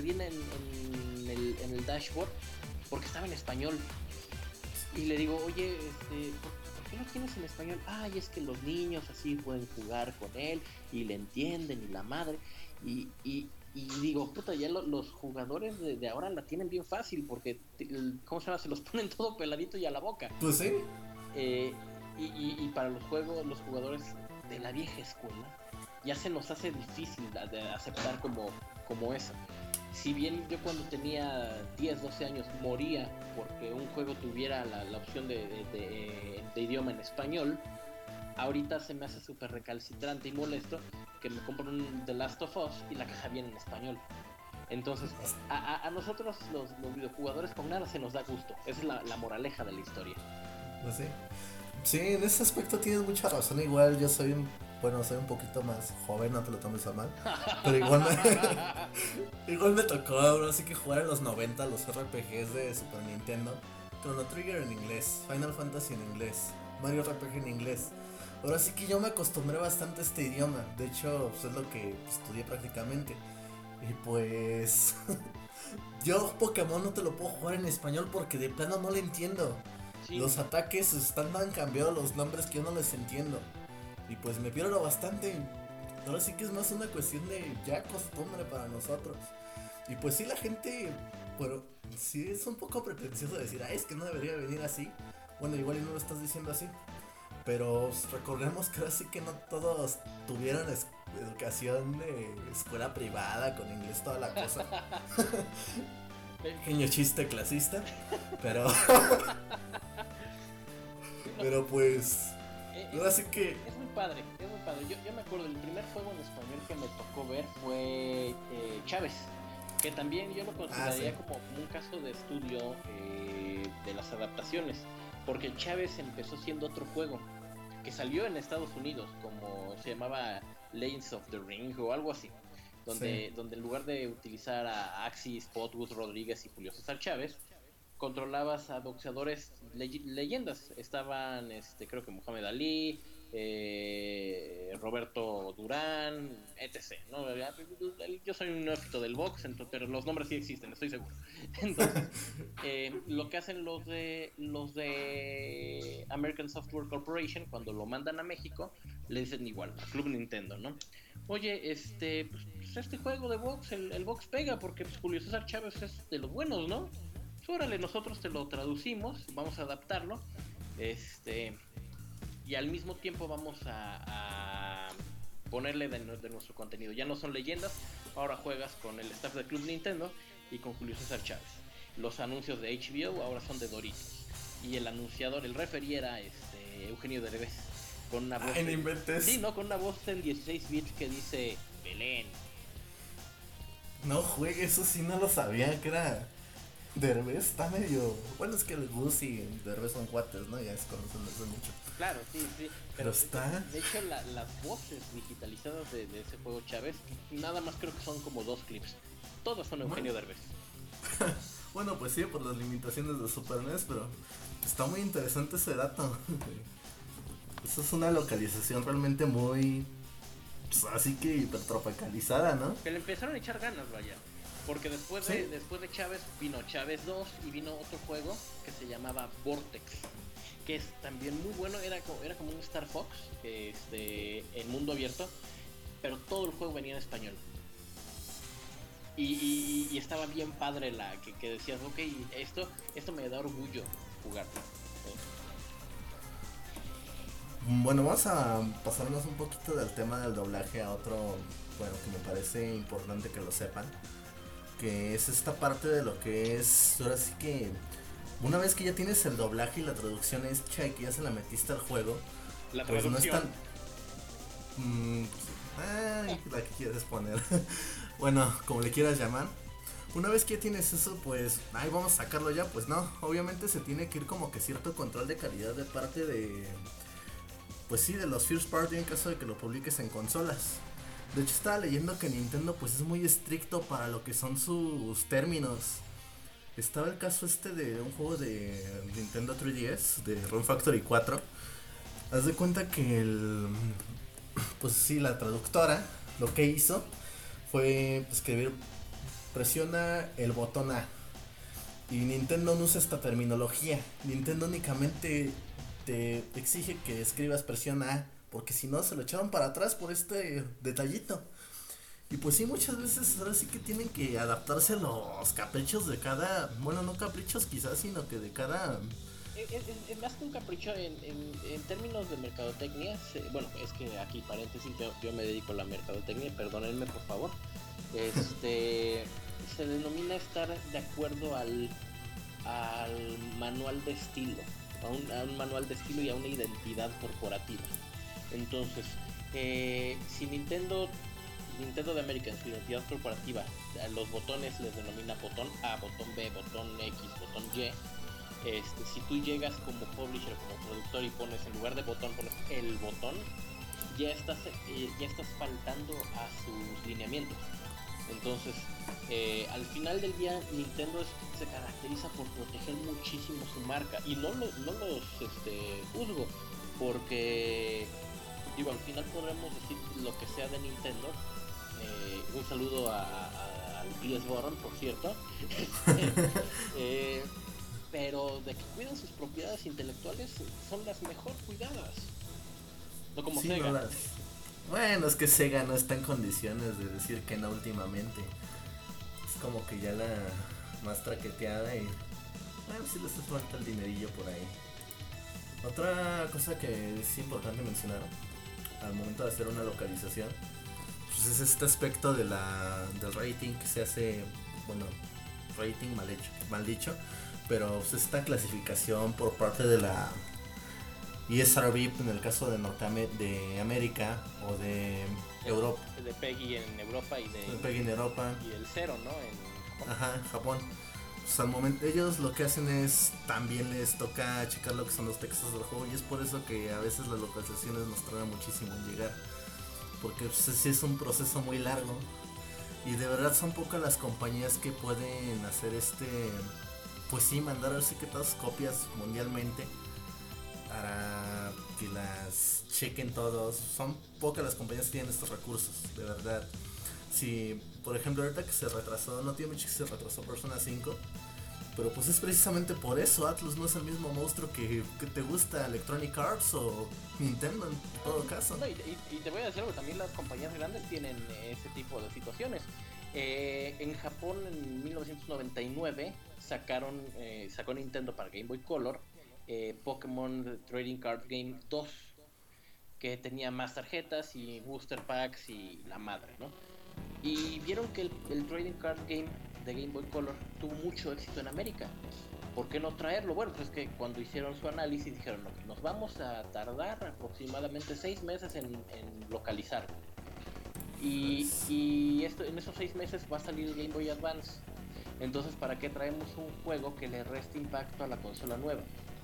en el dashboard porque estaba en español. Y le digo, oye, ¿por qué lo tienes en español? Ay, es que los niños así pueden jugar con él y le entienden y la madre. Y digo, puta, ya los jugadores de ahora la tienen bien fácil porque, ¿cómo se llama? Se los ponen todo peladito y a la boca. Pues sí. Y para los jugadores de la vieja escuela, ya se nos hace difícil de aceptar como eso. Si bien yo cuando tenía 10, 12 años moría porque un juego tuviera la opción de idioma en español, ahorita se me hace súper recalcitrante y molesto que me compro un The Last of Us y la caja viene en español. Entonces, a nosotros los videojugadores con nada se nos da gusto. Esa es la moraleja de la historia. Pues sí. Sí, en ese aspecto tienes mucha razón. Igual yo soy un poquito más joven, no te lo tomes a mal. Pero igual me tocó, ahora sí que jugar en los 90 los RPGs de Super Nintendo. Chrono Trigger en inglés, Final Fantasy en inglés, Mario RPG en inglés. Ahora sí que yo me acostumbré bastante a este idioma. De hecho, pues, es lo que estudié prácticamente. Y pues yo Pokémon no te lo puedo jugar en español porque de plano no le entiendo. Sí. Los ataques están tan cambiados, los nombres que yo no les entiendo. Y pues me pierdo bastante. Ahora sí que es más una cuestión de ya costumbre para nosotros. Y pues sí, la gente, bueno, sí es un poco pretencioso decir, es que no debería venir así. Bueno, igual y no lo estás diciendo así. Pero recordemos que ahora sí que no todos tuvieron educación de escuela privada con inglés, toda la cosa. Pequeño chiste clasista. Pero pero pues ahora sí que es muy padre. Yo me acuerdo, el primer juego en español que me tocó ver fue Chávez, que también yo lo consideraría sí, como un caso de estudio de las adaptaciones, porque Chávez empezó siendo otro juego que salió en Estados Unidos, como se llamaba Legends of the Ring o algo así, donde en lugar de utilizar a Axis, Spotwood, Rodríguez y Julio César Chávez, controlabas a boxeadores leyendas. Estaban creo que Muhammad Ali, Roberto Durán, etc., ¿no? Yo soy un neófito del box, pero los nombres sí existen, estoy seguro. Entonces, lo que hacen los de American Software Corporation cuando lo mandan a México, le dicen igual a Club Nintendo, ¿no? Oye, pues este juego de box, el box pega porque pues, Julio César Chávez es de los buenos, ¿no? Órale, nosotros te lo traducimos, vamos a adaptarlo, y al mismo tiempo vamos a ponerle de nuestro contenido. Ya no son leyendas, ahora juegas con el staff del Club Nintendo y con Julio César Chávez. Los anuncios de HBO ahora son de Doritos, y el anunciador, el referee era Eugenio Derbez, con una voz con una voz en 16 bits que dice Belén. No juegue, eso sí no lo sabía, que era Derbez está medio. Bueno, es que el Gus y Derbez son cuates, ¿no? Ya se conocen desde mucho. Claro, sí, sí. Pero está. De hecho, las voces digitalizadas de ese juego Chávez, nada más creo que son como 2 clips. Todos son Eugenio Derbez. Bueno, pues sí, por las limitaciones de Super NES, pero está muy interesante ese dato. Eso es una localización realmente muy. Pues así que hipertropicalizada, ¿no? Que le empezaron a echar ganas, vaya. Porque después de Chávez vino Chávez 2 y vino otro juego que se llamaba Vortex, que es también muy bueno, era como un Star Fox, en mundo abierto, pero todo el juego venía en español. Y estaba bien padre que decías, ok, esto me da orgullo jugarlo. Bueno, vamos a pasarnos un poquito del tema del doblaje a otro, bueno, que me parece importante que lo sepan, que es esta parte de lo que es, ahora sí que, una vez que ya tienes el doblaje y la traducción hecha y que ya se la metiste al juego, La pues traducción. no es tan... la que quieres poner. Bueno, como le quieras llamar. Una vez que ya tienes eso, pues, ay, vamos a sacarlo ya, pues no. Obviamente se tiene que ir como que cierto control de calidad de parte de... Pues sí, de los first party en caso de que lo publiques en consolas. De hecho estaba leyendo que Nintendo pues es muy estricto para lo que son sus términos. Estaba el caso de un juego de Nintendo 3DS, de Run Factory 4. Haz de cuenta que pues sí, la traductora lo que hizo fue escribir, presiona el botón A. Y Nintendo no usa esta terminología. Nintendo únicamente te exige que escribas presión A, porque si no se lo echaron para atrás por este detallito. Y pues sí, muchas veces ahora sí que tienen que adaptarse a los caprichos de cada, bueno, no caprichos quizás, sino que de cada... Es más que un capricho en términos de mercadotecnia. Bueno, es que aquí paréntesis, yo me dedico a la mercadotecnia, perdónenme por favor. Se denomina estar de acuerdo al manual de estilo, a un manual de estilo y a una identidad corporativa. Entonces, si Nintendo de América en su identidad corporativa, a los botones les denomina botón A, botón B, botón X, botón Y. Si tú llegas como publisher, como productor y pones en lugar de botón, pones el botón, ya estás faltando a sus lineamientos. Entonces, al final del día, Nintendo se caracteriza por proteger muchísimo su marca. Y no los juzgo, porque, digo, al final podremos decir lo que sea de Nintendo. Un saludo al PS Boron, por cierto. Pero de que cuidan sus propiedades intelectuales, son las mejor cuidadas. No como sí, Sega. No las... Bueno, es que Sega no está en condiciones de decir que no últimamente. Es como que ya la más traqueteada y... Bueno, sí les hace falta el dinerillo por ahí. Otra cosa que es importante mencionar al momento de hacer una localización, pues es este aspecto del rating que se hace, bueno, rating mal dicho, pero pues esta clasificación por parte de la ESRB en el caso de de América o de Europa. De PEGI en Europa y de PEGI en Europa. Y el 0, ¿no? En Japón. Ajá, en Japón. Pues al momento ellos lo que hacen es también les toca checar lo que son los textos del juego y es por eso que a veces las localizaciones nos tardan muchísimo en llegar. Porque pues, sí es un proceso muy largo y de verdad son pocas las compañías que pueden hacer pues sí, mandar así que todas copias mundialmente para que las chequen todos. Son pocas las compañías que tienen estos recursos, de verdad. Si, por ejemplo, ahorita que se retrasó, no tiene mucho que se retrasó Persona 5, pero pues es precisamente por eso. Atlus no es el mismo monstruo que te gusta Electronic Arts o Nintendo en todo caso. No, y te voy a decir algo, también las compañías grandes tienen ese tipo de situaciones. En Japón en 1999 sacó Nintendo para Game Boy Color Pokémon Trading Card Game 2, que tenía más tarjetas y booster packs y la madre, ¿no? Y vieron que el Trading Card Game de Game Boy Color tuvo mucho éxito en América. ¿Por qué no traerlo? Bueno, pues es que cuando hicieron su análisis dijeron, no, nos vamos a tardar aproximadamente 6 meses en localizarlo. Y en esos 6 meses va a salir el Game Boy Advance. Entonces, ¿para qué traemos un juego que le reste impacto a la consola nueva?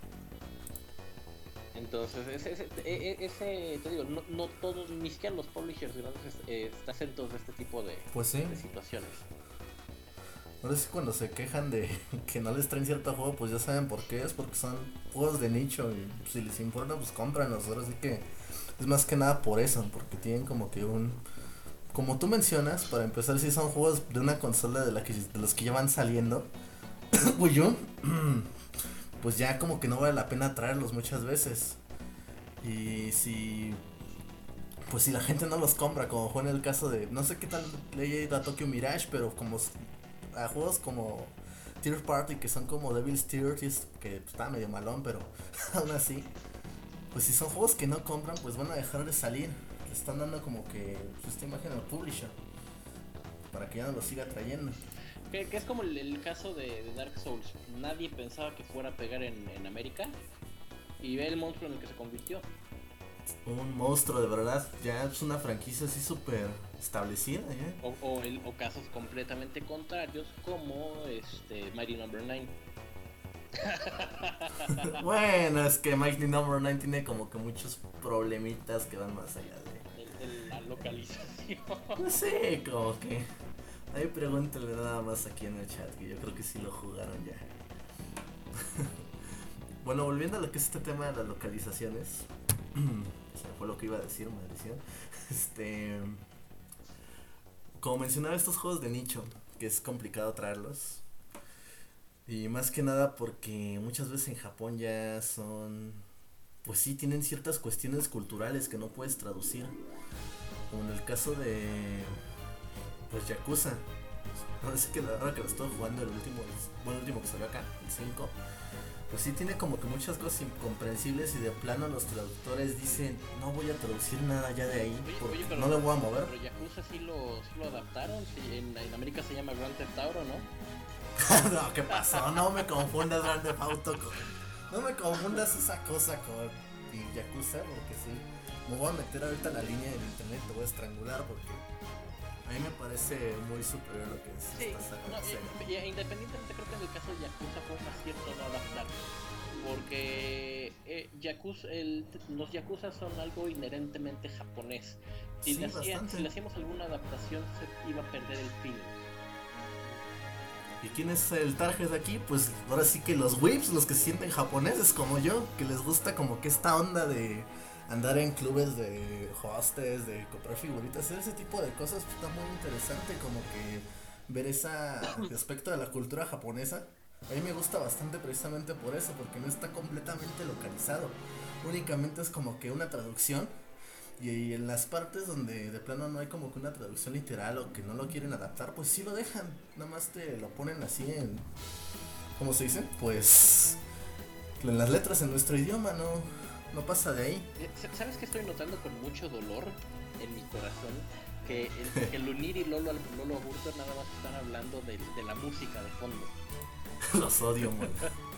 Entonces, te digo, no todos, ni siquiera los publishers grandes están exentos de este tipo Pues sí. de situaciones. Ahora sí, cuando se quejan de que no les traen cierto juego, pues ya saben por qué es, porque son juegos de nicho y si les importa, pues cómpranos. Ahora sí que es más que nada por eso, porque tienen como que como tú mencionas, para empezar, si son juegos de una consola de los que ya van saliendo, Wii U, pues ya como que no vale la pena traerlos muchas veces. Y pues si la gente no los compra, como fue en el caso de, no sé qué tal le haya ido a Tokyo Mirage, pero como a juegos como Third Party, que son como Devil's Tears, que está medio malón, pero aún así, pues si son juegos que no compran, pues van a dejar de salir. Le están dando como que esta imagen al publisher para que ya no lo siga trayendo. Que es como el caso de Dark Souls. Nadie pensaba que fuera a pegar en América y ve el monstruo en el que se convirtió. Un monstruo, de verdad, ya es una franquicia así súper establecida, ¿ya? O casos completamente contrarios como Mighty Number 9. Bueno, es que Mighty Number 9 tiene como que muchos problemitas que van más allá de la localización. No sé, como que ahí pregúntale nada más aquí en el chat, que yo creo que sí lo jugaron ya. Bueno, volviendo a lo que es este tema de las localizaciones, se me fue lo que iba a decir, maldición. Como mencionaba, estos juegos de nicho, que es complicado traerlos. Y más que nada porque muchas veces en Japón ya son, pues sí, tienen ciertas cuestiones culturales que no puedes traducir. Como en el caso de, pues, Yakuza. Parece que la verdad que lo estoy jugando el último que salió acá, el 5. Pues sí tiene como que muchas cosas incomprensibles y de plano los traductores dicen, no voy a traducir nada ya de ahí, porque no le voy a mover. Pero Yakuza sí lo adaptaron, sí, en América se llama Grand Theft Auto, ¿no? No, ¿qué pasó? No me confundas Grand Theft Auto no me confundas esa cosa con Yakuza, porque sí, me voy a meter ahorita en la línea del internet, te voy a estrangular porque a mí me parece muy superior lo que es sí, esta saga. Independientemente, creo que en el caso de Yakuza fue un acierto no adaptar, porque los Yakuza son algo inherentemente japonés. Si le hacíamos alguna adaptación se iba a perder el feeling. ¿Y quién es el target aquí? Pues ahora sí que los whips, los que se sienten japoneses como yo, que les gusta como que esta onda de andar en clubes de hostes, de comprar figuritas, hacer ese tipo de cosas, pues, está muy interesante como que ver ese aspecto de la cultura japonesa. A mí me gusta bastante precisamente por eso, porque no está completamente localizado, únicamente es como que una traducción. Y en las partes donde de plano no hay como que una traducción literal o que no lo quieren adaptar, pues sí lo dejan. Nada más te lo ponen así en, ¿cómo se dice? Pues en las letras en nuestro idioma, no pasa de ahí. ¿Sabes qué estoy notando con mucho dolor en mi corazón? Que Lunir y Lolo Aburto nada más están hablando de la música de fondo. Los odio, man.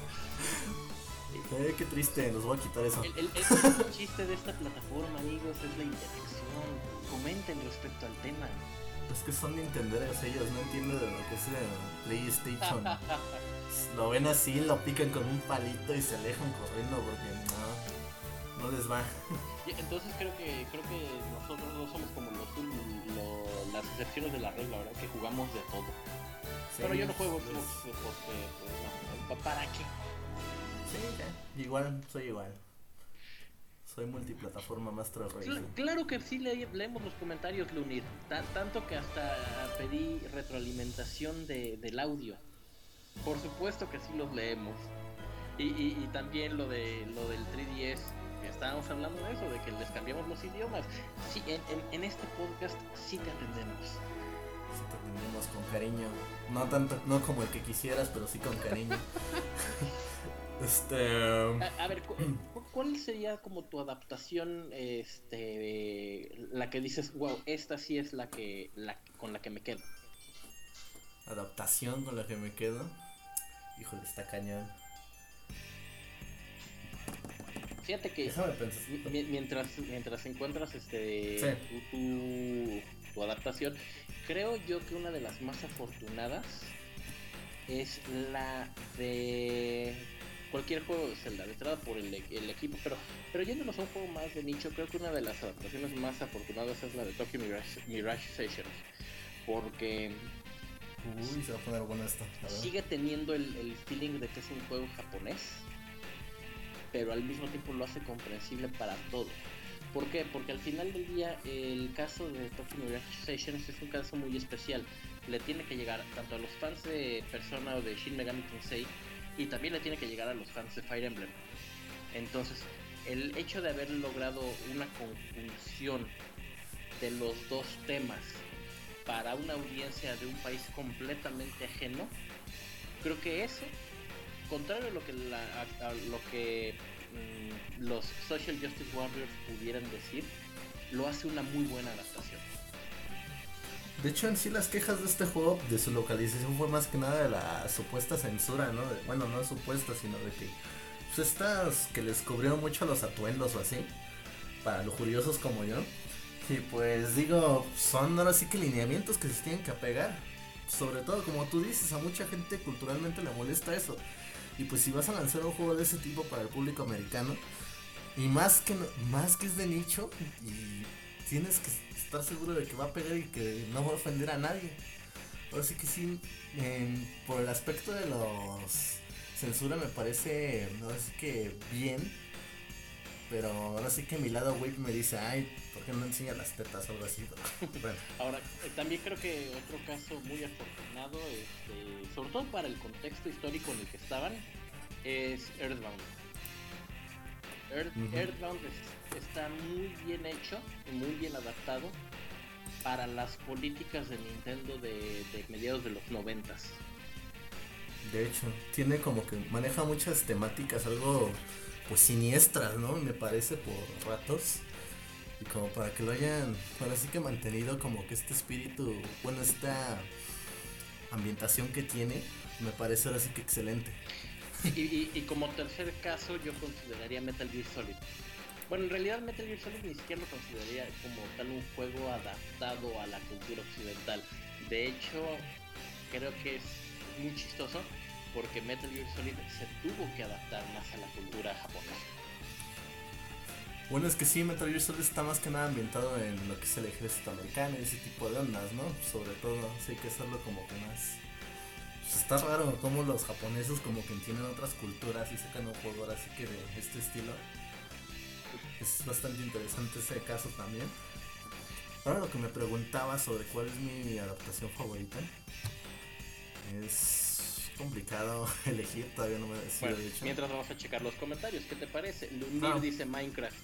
Qué triste, los voy a quitar eso. El chiste de esta plataforma, amigos, es la interacción. Comenten respecto al tema. Es que son nintenderos ellos, no entienden de lo que es el PlayStation. Lo ven así, lo pican con un palito y se alejan corriendo porque no les va. Entonces creo que nosotros no somos como las excepciones de la regla, ¿verdad? Que jugamos de todo. Sí, pero yo no juego porque no. ¿Para qué? Sí, ya. Igual, soy igual. Soy multiplataforma Master Race. Claro que sí leemos los comentarios, Lunir. Tanto que hasta pedí retroalimentación del audio. Por supuesto que sí los leemos. Y también lo del 3DS. Que estábamos hablando de eso, de que les cambiamos los idiomas. Sí, en este podcast sí te atendemos. Sí te atendemos con cariño. No como el que quisieras, pero sí con cariño. A ver, ¿cuál sería como tu adaptación, la que dices, wow, esta sí es con la que me quedo? Adaptación con la que me quedo. Híjole, está cañón. Fíjate que mientras encuentras tu adaptación, creo yo que una de las más afortunadas es la de cualquier juego de Zelda, letrada por el equipo, pero yéndonos a un juego más de nicho, creo que una de las adaptaciones más afortunadas es la de Tokyo Mirage Sessions, porque Uy, se va a poner bueno esto. sigue teniendo el feeling de que es un juego japonés, pero al mismo tiempo lo hace comprensible para todos. ¿Por qué? Porque al final del día el caso de Tokyo Mirage Sessions es un caso muy especial. Le tiene que llegar tanto a los fans de Persona o de Shin Megami Tensei, y también le tiene que llegar a los fans de Fire Emblem. Entonces, el hecho de haber logrado una conjunción de los dos temas para una audiencia de un país completamente ajeno, creo que eso, contrario a lo que los Social Justice Warriors pudieran decir, lo hace una muy buena adaptación. De hecho, en sí las quejas de este juego, de su localización, fue más que nada de la supuesta censura, ¿no? Bueno, no supuesta, sino de que pues estas que les cubrieron mucho los atuendos o así, para los curiosos como yo. Y pues digo, son ahora sí que lineamientos que se tienen que apegar. Sobre todo, como tú dices, a mucha gente culturalmente le molesta eso. Y pues si vas a lanzar un juego de ese tipo para el público americano, y más que es de nicho, y tienes que estar seguro de que va a pegar y que no va a ofender a nadie. Ahora sí que sí, por el aspecto de los censura me parece, ahora sí que bien, pero ahora sí que mi lado whip me dice, ay, ¿por qué no enseña las tetas o algo así? Bueno. Ahora, también creo que otro caso muy afortunado, sobre todo para el contexto histórico en el que estaban, es Earthbound. Earthbound está muy bien hecho y muy bien adaptado para las políticas de Nintendo de mediados de los 90s. De hecho, tiene como que maneja muchas temáticas algo pues siniestras, ¿no? Me parece por ratos. Y como para que lo hayan, ahora sí que mantenido como que este espíritu, bueno, esta ambientación que tiene, me parece ahora sí que excelente. Y como tercer caso yo consideraría Metal Gear Solid. Bueno, en realidad Metal Gear Solid ni siquiera lo consideraría como tal un juego adaptado a la cultura occidental. De hecho, creo que es muy chistoso porque Metal Gear Solid se tuvo que adaptar más a la cultura japonesa. Bueno, es que sí, Metal Gear Solid está más que nada ambientado en lo que es el ejército americano y ese tipo de ondas, ¿no? Sobre todo, sí hay que hacerlo como que más... Pues está raro como los japoneses como que entienden otras culturas y sacan un juego ahora sí que de este estilo. Es bastante interesante ese caso también. Ahora lo que me preguntaba sobre cuál es mi adaptación favorita, es complicado elegir, todavía no me decido. Bueno, de hecho. mientras vamos a checar los comentarios, ¿qué te parece? Lunir dice Minecraft.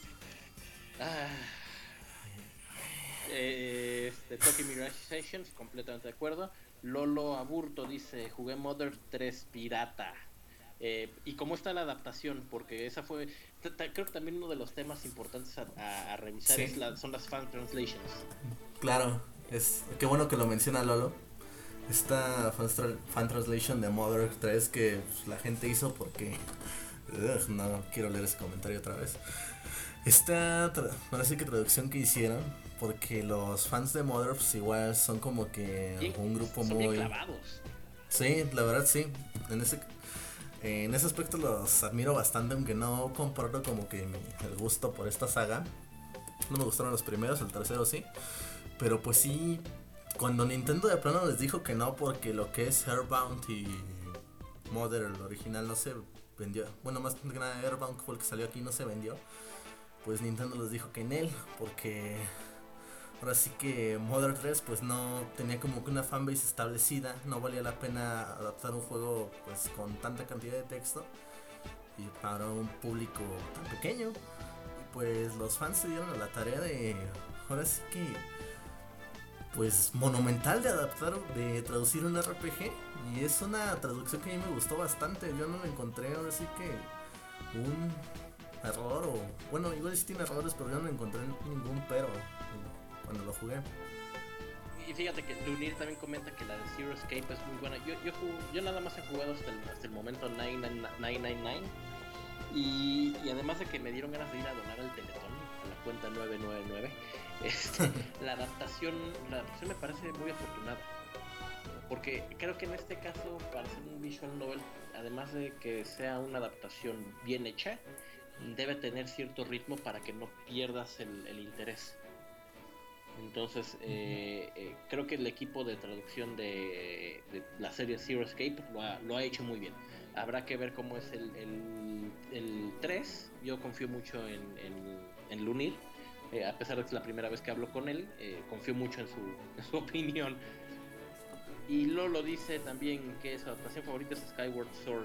Tokyo Mirage Sessions, completamente de acuerdo. Lolo Aburto dice, jugué Mother 3 pirata. ¿Y cómo está la adaptación? Porque esa fue, creo que también uno de los temas importantes a revisar, sí, son las fan translations. Claro, qué bueno que lo menciona Lolo. Esta fan translation de Mother 3 que pues, la gente hizo porque... no quiero leer ese comentario otra vez. Ahora sí que traducción que hicieron, porque los fans de Mother pues igual son como que bien, un grupo son muy... bien clavados. Sí, la verdad sí. En ese aspecto los admiro bastante, aunque no comparto como que el gusto por esta saga. No me gustaron los primeros, el tercero sí. Pero pues sí, cuando Nintendo de plano les dijo que no, porque lo que es Airbound y Mother, el original, no se vendió. Bueno, más que nada Airbound, que fue el que salió aquí, no se vendió. Pues Nintendo les dijo que en él, porque ahora sí que Mother 3 pues no tenía como que una fanbase establecida, no valía la pena adaptar un juego pues con tanta cantidad de texto y para un público tan pequeño. Y pues los fans se dieron a la tarea de, ahora sí que pues monumental de adaptar, de traducir un RPG, y es una traducción que a mí me gustó bastante. Yo no le encontré ahora sí que un error, o bueno, igual sí tiene errores, pero yo no encontré ningún pero cuando lo jugué. Y fíjate que Lunir también comenta que la de Zero Escape es muy buena. Yo nada más he jugado hasta el momento 999 y además de que me dieron ganas de ir a donar al Teletón a la cuenta 999, la adaptación me parece muy afortunada. porque creo que en este caso, para hacer un visual novel, además de que sea una adaptación bien hecha, debe tener cierto ritmo para que no pierdas el interés. Entonces, creo que el equipo de traducción de la serie Zero Escape lo ha hecho muy bien. Habrá que ver cómo es el 3. Yo confío mucho en Lunir. A pesar de que es la primera vez que hablo con él, confío mucho en su opinión. Y Lolo dice también que su adaptación favorita es Skyward Sword.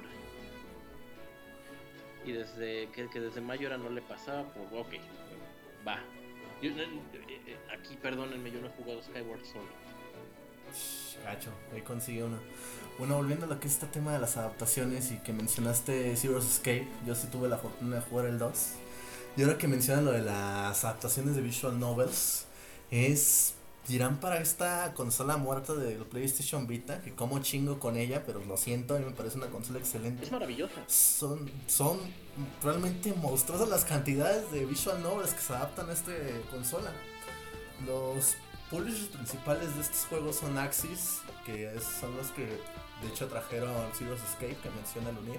Y desde que desde mayo no le pasaba, pues ok, va. Aquí, perdónenme, yo no he jugado Skyward Sword. Gacho, ahí consigue uno. Bueno, volviendo a lo que es este tema de las adaptaciones y que mencionaste Zero's Escape, yo sí tuve la fortuna de jugar el 2. Y ahora que mencionan lo de las adaptaciones de visual novels, dirán para esta consola muerta del PlayStation Vita, que como chingo con ella, pero lo siento, a mí me parece una consola excelente. Es maravillosa. Son realmente monstruosas las cantidades de visual novels que se adaptan a esta consola. Los publishers principales de estos juegos son Axis, que son los que de hecho trajeron Zero's Escape, que menciona Lunir,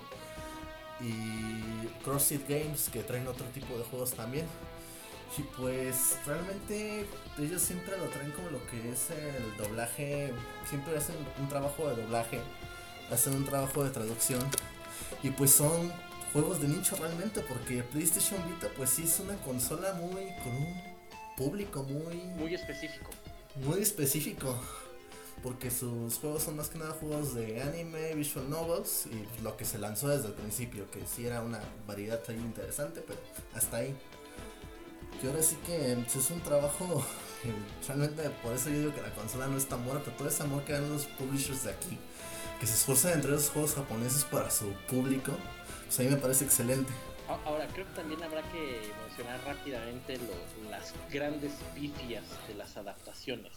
y CrossFit Games, que traen otro tipo de juegos también. Y pues realmente ellos siempre lo traen como lo que es el doblaje, siempre hacen un trabajo de doblaje, hacen un trabajo de traducción, y pues son juegos de nicho realmente, porque PlayStation Vita pues sí es una consola con un público muy específico. Muy específico, porque sus juegos son más que nada juegos de anime, visual novels y lo que se lanzó desde el principio, que sí era una variedad ahí interesante, pero hasta ahí. Y ahora sí que es un trabajo que realmente, por eso yo digo que la consola no está muerta. Todo ese amor que dan los publishers de aquí, que se esfuerzan entre los juegos japoneses para su público, pues a mí me parece excelente. Ahora, creo que también habrá que mencionar rápidamente las grandes pifias de las adaptaciones.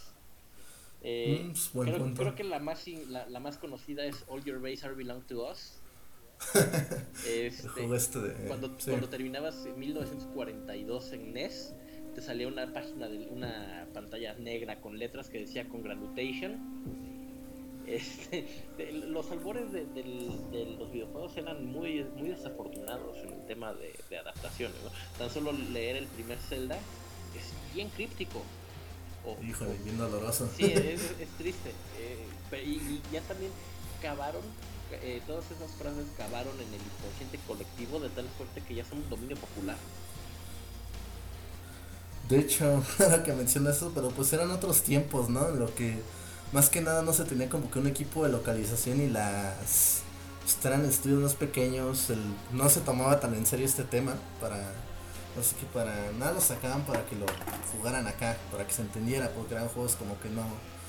Creo que la más conocida es All Your Base Are Belong to Us. Cuando terminabas en 1942 en NES, te salía una pantalla negra con letras que decía Congratulations. Los albores de los videojuegos eran muy desafortunados en el tema de adaptaciones, ¿no? Tan solo leer el primer Zelda es bien críptico. Híjole, bien doloroso. Sí, es triste. Y ya también cavaron, todas esas frases cavaron en el inconsciente colectivo de tal suerte que ya son un dominio popular. De hecho, ahora que mencionas eso, pero pues eran otros tiempos, ¿no? En lo que más que nada no se tenía como que un equipo de localización y pues, eran estudios más pequeños, no se tomaba tan en serio este tema, así que para nada lo sacaban para que lo jugaran acá, para que se entendiera, porque eran juegos como que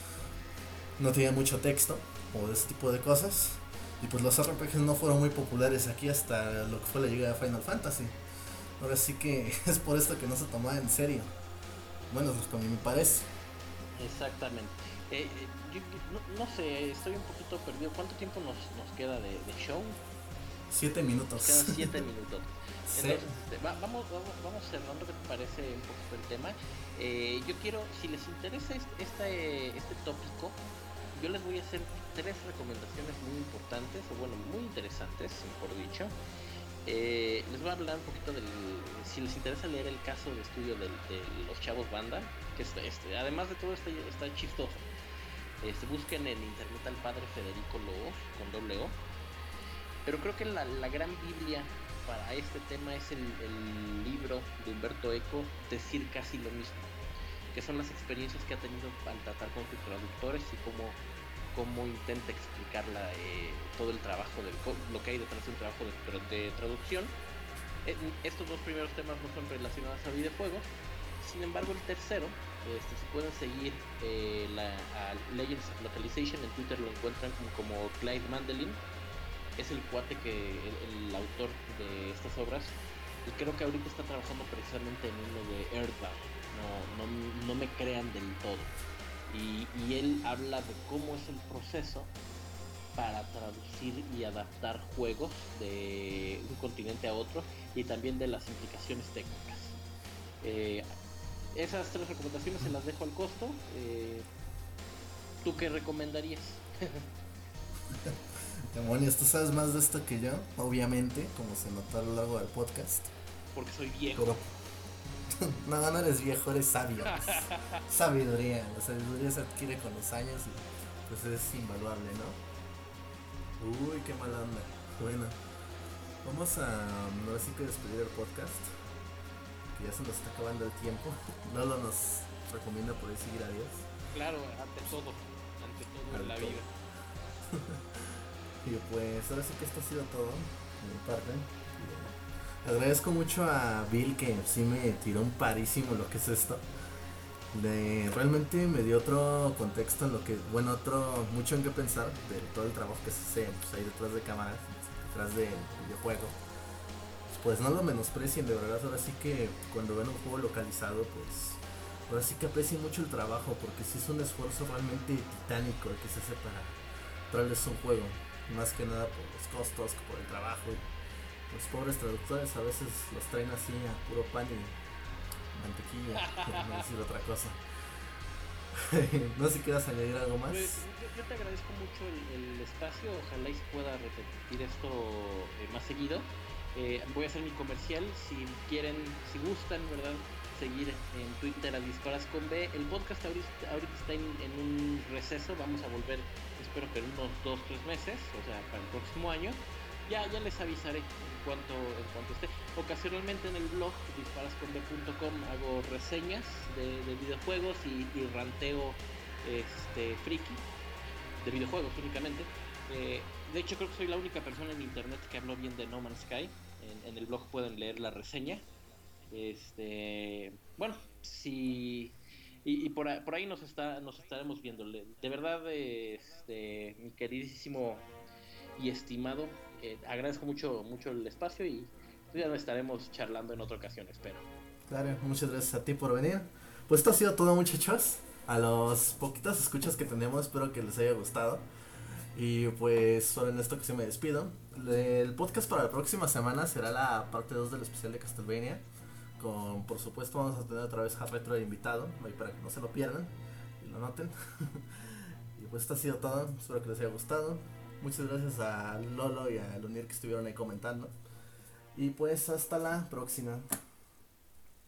no tenían mucho texto o de ese tipo de cosas, y pues los RPGs no fueron muy populares aquí hasta lo que fue la llegada de Final Fantasy. Ahora sí que es por esto que no se tomaba en serio, bueno, pues como me parece. Exactamente. Yo no sé, estoy un poquito perdido. ¿Cuánto tiempo nos queda de show? 7 minutos. Nos quedan 7 minutos. Sí. Entonces, vamos cerrando, ¿qué te parece un poquito el tema? Yo quiero, si les interesa este tópico, yo les voy a hacer 3 recomendaciones muy importantes, o bueno, muy interesantes, mejor dicho. Les voy a hablar un poquito si les interesa leer el caso de estudio de los Chavos Banda, que además de todo está chistoso. Busquen en internet al padre Federico Lobo con doble O. Pero creo que la gran biblia para este tema es el libro de Humberto Eco, Decir casi lo mismo, que son las experiencias que ha tenido al tratar con sus traductores y cómo intenta explicar todo el trabajo lo que hay detrás de un trabajo de traducción. Estos 2 primeros temas no son relacionados a videojuegos, sin embargo el tercero, si pueden seguir a Legends of Localization en Twitter, lo encuentran como Clive Mandelin. Es el cuate el autor de estas obras, y creo que ahorita está trabajando precisamente en uno de Earthbound. No me crean del todo. Y él habla de cómo es el proceso para traducir y adaptar juegos de un continente a otro, y también de las implicaciones técnicas. Esas 3 recomendaciones se las dejo al costo. ¿Tú qué recomendarías? Demonios, tú sabes más de esto que yo, obviamente, como se notó a lo largo del podcast. Porque soy viejo. Pero no eres viejo, eres sabio. Sabiduría, la sabiduría se adquiere con los años y pues es invaluable, ¿no? Uy, qué mala onda. Bueno, vamos a ahora sí que despedir el podcast, que ya se nos está acabando el tiempo. Lolo nos recomienda por ahí seguir a Dios. Claro, ante todo en la vida. Y pues ahora sí que esto ha sido todo de mi parte. Agradezco mucho a Bill que sí me tiró un parísimo lo que es esto. Realmente me dio otro contexto en lo que, bueno, mucho en qué pensar de todo el trabajo que se hace pues, ahí detrás de cámaras, detrás del videojuego. Pues no lo menosprecien, de verdad. Ahora sí que cuando ven un juego localizado, pues ahora sí que aprecien mucho el trabajo, porque sí es un esfuerzo realmente titánico el que se hace para traerles un juego, más que nada por los costos, por el trabajo. Los pobres traductores a veces los traen así a puro pan y mantequilla, por no decir otra cosa. No sé si quieras añadir algo más. Pues yo te agradezco mucho el espacio, ojalá y se pueda repetir esto más seguido. Voy a hacer mi comercial, si quieren, si gustan, ¿verdad? Seguir en Twitter a Disparas con B. El podcast ahorita está en un receso, vamos a volver, espero que en unos 2-3 meses, o sea, para el próximo año. Ya les avisaré en cuanto esté. Ocasionalmente en el blog disparasconb.com hago reseñas de videojuegos y ranteo friki de videojuegos únicamente. De hecho creo que soy la única persona en internet que habló bien de No Man's Sky. En el blog pueden leer la reseña. Bueno, si y por ahí nos estaremos viendo. De verdad, mi queridísimo y estimado, agradezco mucho el espacio y ya nos estaremos charlando en otra ocasión, espero. Claro, muchas gracias a ti por venir. Pues esto ha sido todo, muchachos. A los poquitos escuchas que tenemos, espero que les haya gustado. Y pues solo en esta ocasión me despido. El podcast para la próxima semana será la parte 2 del especial de Castlevania. Por supuesto vamos a tener otra vez a Retro de invitado, ahí para que no se lo pierdan y lo noten. Y pues esto ha sido todo, espero que les haya gustado. Muchas gracias a Lolo y a Lunir que estuvieron ahí comentando. Y pues hasta la próxima.